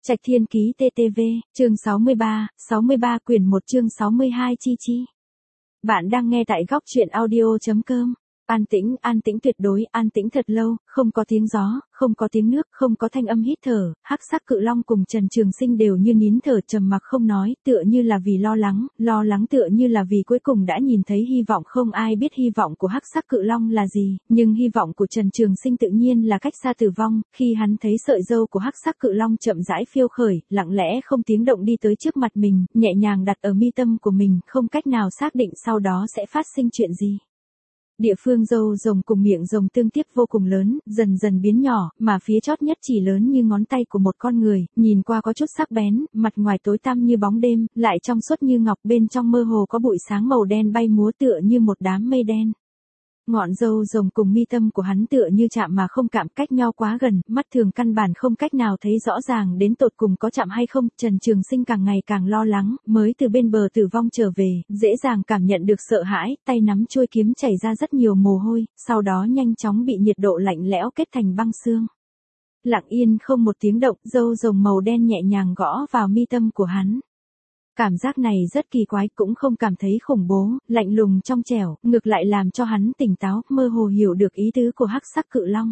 Trạch Thiên Ký TTV, chương 63 quyển 1 chương 62 chi chi. Bạn đang nghe tại góc truyện audio.com. An tĩnh tuyệt đối, an tĩnh thật lâu, không có tiếng gió, không có tiếng nước, không có thanh âm hít thở, hắc sắc cự long cùng Trần Trường Sinh đều như nín thở trầm mặc không nói, tựa như là vì lo lắng tựa như là vì cuối cùng đã nhìn thấy hy vọng. Không ai biết hy vọng của hắc sắc cự long là gì, nhưng hy vọng của Trần Trường Sinh tự nhiên là cách xa tử vong. Khi hắn thấy sợi râu của hắc sắc cự long chậm rãi phiêu khởi, lặng lẽ không tiếng động đi tới trước mặt mình, nhẹ nhàng đặt ở mi tâm của mình, không cách nào xác định sau đó sẽ phát sinh chuyện gì. Địa phương râu rồng cùng miệng rồng tương tiếp vô cùng lớn, dần dần biến nhỏ, mà phía chót nhất chỉ lớn như ngón tay của một con người, nhìn qua có chút sắc bén, mặt ngoài tối tăm như bóng đêm, lại trong suốt như ngọc, bên trong mơ hồ có bụi sáng màu đen bay múa tựa như một đám mây đen. Ngọn râu rồng cùng mi tâm của hắn tựa như chạm mà không chạm, cách nhau quá gần, mắt thường căn bản không cách nào thấy rõ ràng đến tột cùng có chạm hay không. Trần Trường Sinh càng ngày càng lo lắng, mới từ bên bờ tử vong trở về, dễ dàng cảm nhận được sợ hãi, tay nắm chuôi kiếm chảy ra rất nhiều mồ hôi, sau đó nhanh chóng bị nhiệt độ lạnh lẽo kết thành băng xương. Lặng yên không một tiếng động, râu rồng màu đen nhẹ nhàng gõ vào mi tâm của hắn. Cảm giác này rất kỳ quái, cũng không cảm thấy khủng bố, lạnh lùng trong trẻo, ngược lại làm cho hắn tỉnh táo, mơ hồ hiểu được ý tứ của hắc sắc cự long.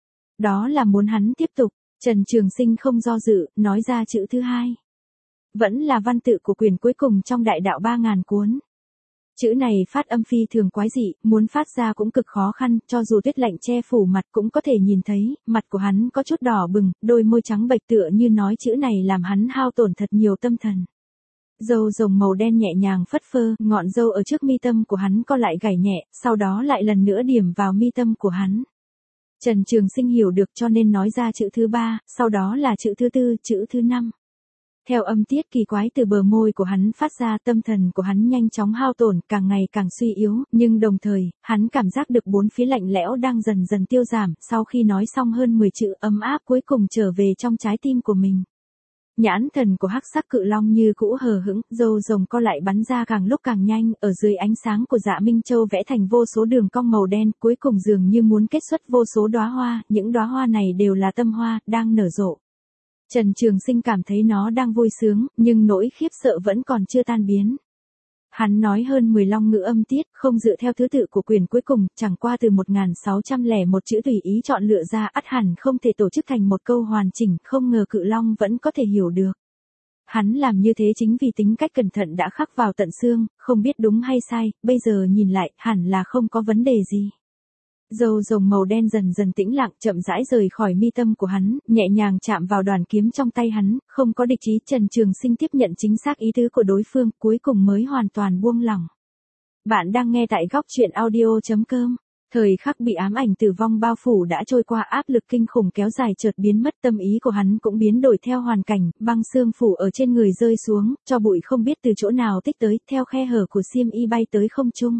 Đó là muốn hắn tiếp tục. Trần Trường Sinh không do dự, nói ra chữ thứ hai. Vẫn là văn tự của quyển cuối cùng trong đại đạo 3000 cuốn. Chữ này phát âm phi thường quái dị, muốn phát ra cũng cực khó khăn, cho dù tuyết lạnh che phủ mặt cũng có thể nhìn thấy, mặt của hắn có chút đỏ bừng, đôi môi trắng bệch tựa như nói chữ này làm hắn hao tổn thật nhiều tâm thần. Râu rồng màu đen nhẹ nhàng phất phơ, ngọn râu ở trước mi tâm của hắn co lại gảy nhẹ, sau đó lại lần nữa điểm vào mi tâm của hắn. Trần Trường Sinh hiểu được cho nên nói ra chữ thứ 3, sau đó là chữ thứ 4, chữ thứ 5. Theo âm tiết kỳ quái từ bờ môi của hắn phát ra, tâm thần của hắn nhanh chóng hao tổn, càng ngày càng suy yếu, nhưng đồng thời, hắn cảm giác được bốn phía lạnh lẽo đang dần dần tiêu giảm. Sau khi nói xong hơn 10 chữ, ấm áp cuối cùng trở về trong trái tim của mình. Nhãn thần của hắc sắc cự long như cũ hờ hững, râu rồng co lại bắn ra càng lúc càng nhanh, ở dưới ánh sáng của Dạ Minh Châu vẽ thành vô số đường cong màu đen, cuối cùng dường như muốn kết xuất vô số đóa hoa, những đóa hoa này đều là tâm hoa, đang nở rộ. Trần Trường Sinh cảm thấy nó đang vui sướng, nhưng nỗi khiếp sợ vẫn còn chưa tan biến. Hắn nói hơn 10 long ngữ âm tiết, không dựa theo thứ tự của quyển cuối cùng, chẳng qua từ 1601 chữ tùy ý chọn lựa ra, ắt hẳn không thể tổ chức thành một câu hoàn chỉnh, không ngờ cự long vẫn có thể hiểu được. Hắn làm như thế chính vì tính cách cẩn thận đã khắc vào tận xương, không biết đúng hay sai, bây giờ nhìn lại, hẳn là không có vấn đề gì. Râu rồng màu đen dần dần tĩnh lặng, chậm rãi rời khỏi mi tâm của hắn, nhẹ nhàng chạm vào đoàn kiếm trong tay hắn, không có địch ý. Trần Trường Sinh tiếp nhận chính xác ý tứ của đối phương, cuối cùng mới hoàn toàn buông lỏng. Bạn đang nghe tại góc truyện audio.com. Thời khắc bị ám ảnh tử vong bao phủ đã trôi qua, áp lực kinh khủng kéo dài chợt biến mất, tâm ý của hắn cũng biến đổi theo hoàn cảnh, băng xương phủ ở trên người rơi xuống, cho bụi không biết từ chỗ nào tích tới, theo khe hở của xiêm y bay tới không trung.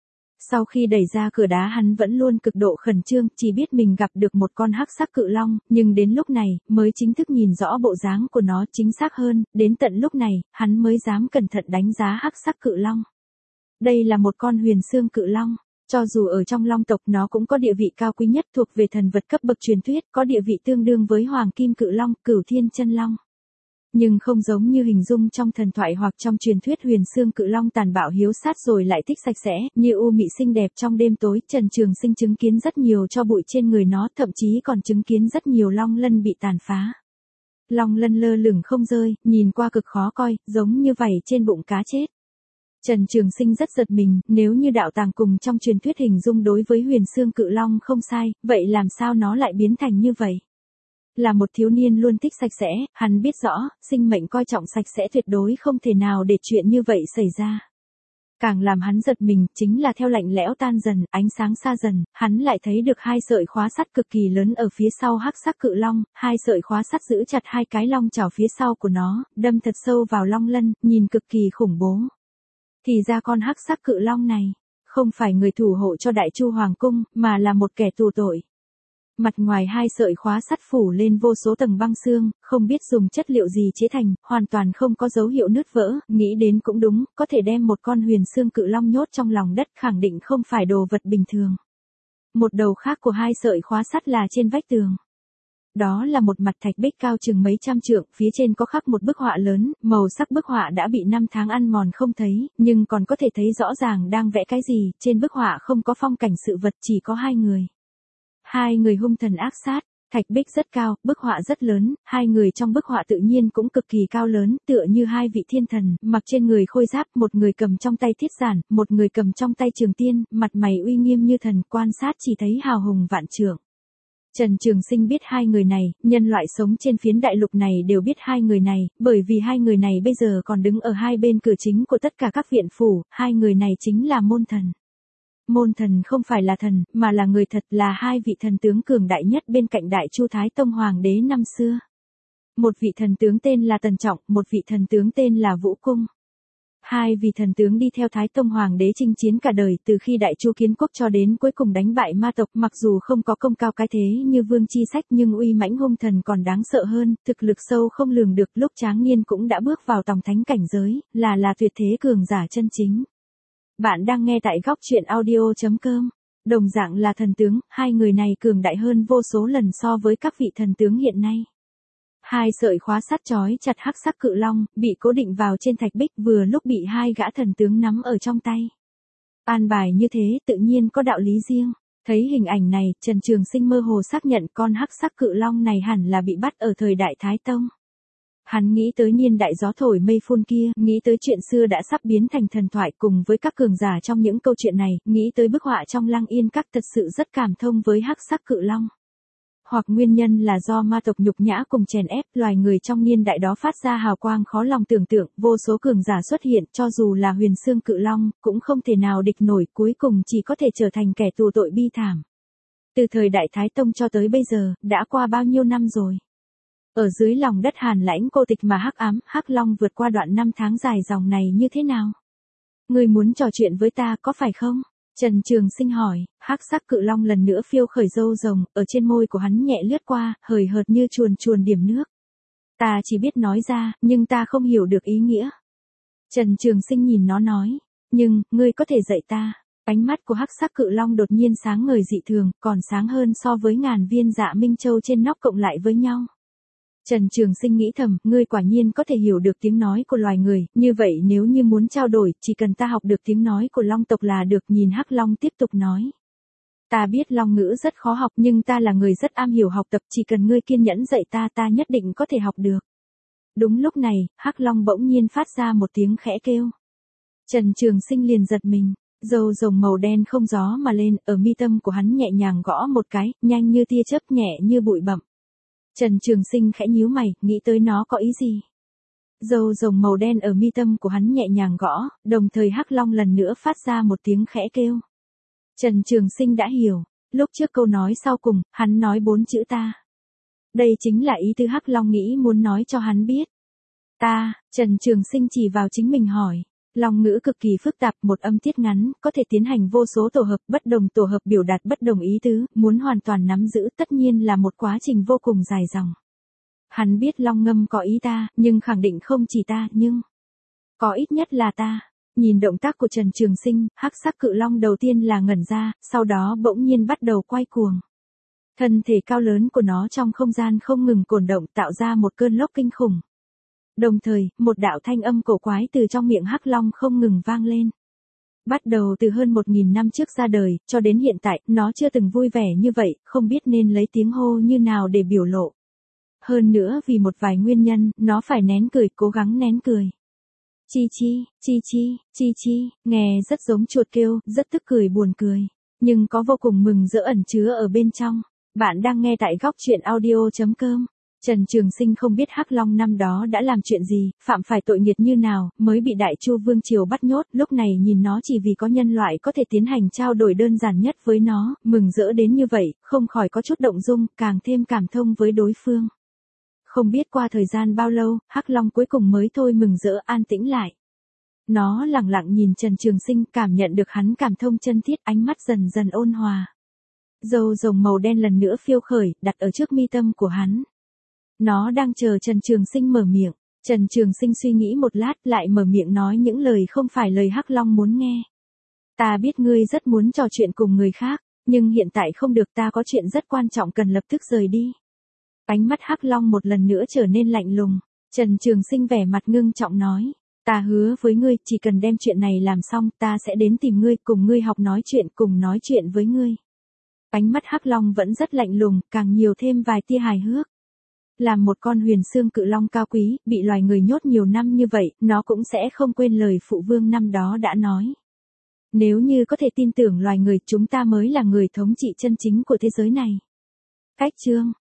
Sau khi đẩy ra cửa đá hắn vẫn luôn cực độ khẩn trương, chỉ biết mình gặp được một con hắc sắc cự long, nhưng đến lúc này, mới chính thức nhìn rõ bộ dáng của nó, chính xác hơn, đến tận lúc này, hắn mới dám cẩn thận đánh giá hắc sắc cự long. Đây là một con huyền xương cự long. Cho dù ở trong long tộc nó cũng có địa vị cao quý nhất, thuộc về thần vật cấp bậc truyền thuyết, có địa vị tương đương với hoàng kim cự long, cửu thiên chân long. Nhưng không giống như hình dung trong thần thoại hoặc trong truyền thuyết, huyền xương cự long tàn bạo hiếu sát rồi lại thích sạch sẽ, như u mị xinh đẹp trong đêm tối. Trần Trường Sinh chứng kiến rất nhiều cho bụi trên người nó, thậm chí còn chứng kiến rất nhiều long lân bị tàn phá. Long lân lơ lửng không rơi, nhìn qua cực khó coi, giống như vảy trên bụng cá chết. Trần Trường Sinh rất giật mình, nếu như đạo tàng cùng trong truyền thuyết hình dung đối với huyền xương cự long không sai, vậy làm sao nó lại biến thành như vậy? Là một thiếu niên luôn thích sạch sẽ, hắn biết rõ, sinh mệnh coi trọng sạch sẽ tuyệt đối không thể nào để chuyện như vậy xảy ra. Càng làm hắn giật mình, chính là theo lạnh lẽo tan dần, ánh sáng xa dần, hắn lại thấy được hai sợi khóa sắt cực kỳ lớn ở phía sau hắc sắc cự long, hai sợi khóa sắt giữ chặt hai cái long chảo phía sau của nó, đâm thật sâu vào long lân, nhìn cực kỳ khủng bố. Thì ra con hắc sắc cự long này, không phải người thủ hộ cho Đại Chu Hoàng cung, mà là một kẻ tù tội. Mặt ngoài hai sợi khóa sắt phủ lên vô số tầng băng xương, không biết dùng chất liệu gì chế thành, hoàn toàn không có dấu hiệu nứt vỡ, nghĩ đến cũng đúng, có thể đem một con huyền xương cự long nhốt trong lòng đất, khẳng định không phải đồ vật bình thường. Một đầu khác của hai sợi khóa sắt là trên vách tường. Đó là một mặt thạch bích cao chừng mấy trăm trượng, phía trên có khắc một bức họa lớn, màu sắc bức họa đã bị năm tháng ăn mòn không thấy, nhưng còn có thể thấy rõ ràng đang vẽ cái gì, trên bức họa không có phong cảnh sự vật, chỉ có hai người. Hai người hung thần ác sát, thạch bích rất cao, bức họa rất lớn, hai người trong bức họa tự nhiên cũng cực kỳ cao lớn, tựa như hai vị thiên thần, mặc trên người khôi giáp, một người cầm trong tay thiết giản, một người cầm trong tay trường tiên, mặt mày uy nghiêm như thần, quan sát chỉ thấy hào hùng vạn trượng. Trần Trường Sinh biết hai người này, nhân loại sống trên phiến đại lục này đều biết hai người này, bởi vì hai người này bây giờ còn đứng ở hai bên cửa chính của tất cả các viện phủ, hai người này chính là môn thần. Môn thần không phải là thần, mà là người thật, là hai vị thần tướng cường đại nhất bên cạnh Đại Chu Thái Tông Hoàng đế năm xưa. Một vị thần tướng tên là Tần Trọng, một vị thần tướng tên là Vũ Cung. Hai vị thần tướng đi theo Thái Tông Hoàng đế chinh chiến cả đời, từ khi Đại Chu kiến quốc cho đến cuối cùng đánh bại ma tộc, mặc dù không có công cao cái thế như Vương Chi Sách nhưng uy mãnh hung thần còn đáng sợ hơn, thực lực sâu không lường được, lúc tráng niên cũng đã bước vào tòng thánh cảnh giới, là tuyệt thế cường giả chân chính. Bạn đang nghe tại góc truyện audio.com. Đồng dạng là thần tướng, hai người này cường đại hơn vô số lần so với các vị thần tướng hiện nay. Hai sợi khóa sắt trói chặt hắc sắc cự long, bị cố định vào trên thạch bích, vừa lúc bị hai gã thần tướng nắm ở trong tay. An bài như thế tự nhiên có đạo lý riêng. Thấy hình ảnh này, Trần Trường Sinh mơ hồ xác nhận con hắc sắc cự long này hẳn là bị bắt ở thời Đại Thái Tông. Hắn nghĩ tới niên đại gió thổi mây phun kia, nghĩ tới chuyện xưa đã sắp biến thành thần thoại cùng với các cường giả trong những câu chuyện này, nghĩ tới bức họa trong Lăng Yên Các, thật sự rất cảm thông với hắc sắc cự long. Hoặc nguyên nhân là do ma tộc nhục nhã cùng chèn ép, loài người trong niên đại đó phát ra hào quang khó lòng tưởng tượng, vô số cường giả xuất hiện, cho dù là Huyền Xương Cự Long, cũng không thể nào địch nổi, cuối cùng chỉ có thể trở thành kẻ tù tội bi thảm. Từ thời Đại Thái Tông cho tới bây giờ, đã qua bao nhiêu năm rồi. Ở dưới lòng đất hàn lãnh cô tịch mà hắc ám, hắc long vượt qua đoạn năm tháng dài dòng này như thế nào? Ngươi muốn trò chuyện với ta có phải không? Trần Trường Sinh hỏi, hắc sắc cự long lần nữa phiêu khởi râu rồng, ở trên môi của hắn nhẹ lướt qua, hời hợt như chuồn chuồn điểm nước. Ta chỉ biết nói ra, nhưng ta không hiểu được ý nghĩa. Trần Trường Sinh nhìn nó nói, nhưng, ngươi có thể dạy ta. Ánh mắt của hắc sắc cự long đột nhiên sáng ngời dị thường, còn sáng hơn so với ngàn viên Dạ Minh Châu trên nóc cộng lại với nhau. Trần Trường Sinh nghĩ thầm, ngươi quả nhiên có thể hiểu được tiếng nói của loài người, như vậy nếu như muốn trao đổi, chỉ cần ta học được tiếng nói của long tộc là được. Nhìn hắc long tiếp tục nói. Ta biết long ngữ rất khó học nhưng ta là người rất am hiểu học tập, chỉ cần ngươi kiên nhẫn dạy ta, ta nhất định có thể học được. Đúng lúc này, hắc long bỗng nhiên phát ra một tiếng khẽ kêu. Trần Trường Sinh liền giật mình, râu rồng màu đen không gió mà lên, ở mi tâm của hắn nhẹ nhàng gõ một cái, nhanh như tia chớp, nhẹ như bụi bặm. Trần Trường Sinh khẽ nhíu mày, nghĩ tới nó có ý gì. Râu rồng màu đen ở mi tâm của hắn nhẹ nhàng gõ, đồng thời hắc long lần nữa phát ra một tiếng khẽ kêu. Trần Trường Sinh đã hiểu, lúc trước câu nói sau cùng, hắn nói 4 chữ ta. Đây chính là ý tứ hắc long nghĩ muốn nói cho hắn biết. Ta, Trần Trường Sinh chỉ vào chính mình hỏi. Long ngữ cực kỳ phức tạp, một âm tiết ngắn, có thể tiến hành vô số tổ hợp, bất đồng tổ hợp biểu đạt bất đồng ý tứ, muốn hoàn toàn nắm giữ tất nhiên là một quá trình vô cùng dài dòng. Hắn biết long ngâm có ý ta, nhưng khẳng định không chỉ ta, nhưng có ít nhất là ta. Nhìn động tác của Trần Trường Sinh, hắc sắc cự long đầu tiên là ngẩn ra, sau đó bỗng nhiên bắt đầu quay cuồng. Thân thể cao lớn của nó trong không gian không ngừng cổn động, tạo ra một cơn lốc kinh khủng. Đồng thời, một đạo thanh âm cổ quái từ trong miệng hắc long không ngừng vang lên. Bắt đầu từ hơn 1000 năm trước ra đời, cho đến hiện tại, nó chưa từng vui vẻ như vậy, không biết nên lấy tiếng hô như nào để biểu lộ. Hơn nữa vì một vài nguyên nhân, nó phải nén cười, cố gắng nén cười. Chi chi, chi chi, chi chi, nghe rất giống chuột kêu, rất tức cười buồn cười. Nhưng có vô cùng mừng rỡ ẩn chứa ở bên trong. Bạn đang nghe tại góc truyện audio.com. Trần Trường Sinh không biết hắc long năm đó đã làm chuyện gì, phạm phải tội nghiệt như nào, mới bị Đại Chu Vương Triều bắt nhốt, lúc này nhìn nó chỉ vì có nhân loại có thể tiến hành trao đổi đơn giản nhất với nó, mừng rỡ đến như vậy, không khỏi có chút động dung, càng thêm cảm thông với đối phương. Không biết qua thời gian bao lâu, hắc long cuối cùng mới thôi mừng rỡ an tĩnh lại. Nó lặng lặng nhìn Trần Trường Sinh, cảm nhận được hắn cảm thông chân thiết, ánh mắt dần dần ôn hòa. Râu rồng màu đen lần nữa phiêu khởi, đặt ở trước mi tâm của hắn. Nó đang chờ Trần Trường Sinh mở miệng. Trần Trường Sinh suy nghĩ một lát, lại mở miệng nói những lời không phải lời hắc long muốn nghe. Ta biết ngươi rất muốn trò chuyện cùng người khác, nhưng hiện tại không được, ta có chuyện rất quan trọng cần lập tức rời đi. Ánh mắt Hắc Long một lần nữa trở nên lạnh lùng. Trần Trường Sinh vẻ mặt ngưng trọng nói. Ta hứa với ngươi, chỉ cần đem chuyện này làm xong, ta sẽ đến tìm ngươi, cùng ngươi học nói chuyện, cùng nói chuyện với ngươi. Ánh mắt Hắc Long vẫn rất lạnh lùng, càng nhiều thêm vài tia hài hước. Làm một con huyền xương cự long cao quý, bị loài người nhốt nhiều năm như vậy, nó cũng sẽ không quên lời phụ vương năm đó đã nói. Nếu như có thể tin tưởng loài người, chúng ta mới là người thống trị chân chính của thế giới này. Cách chương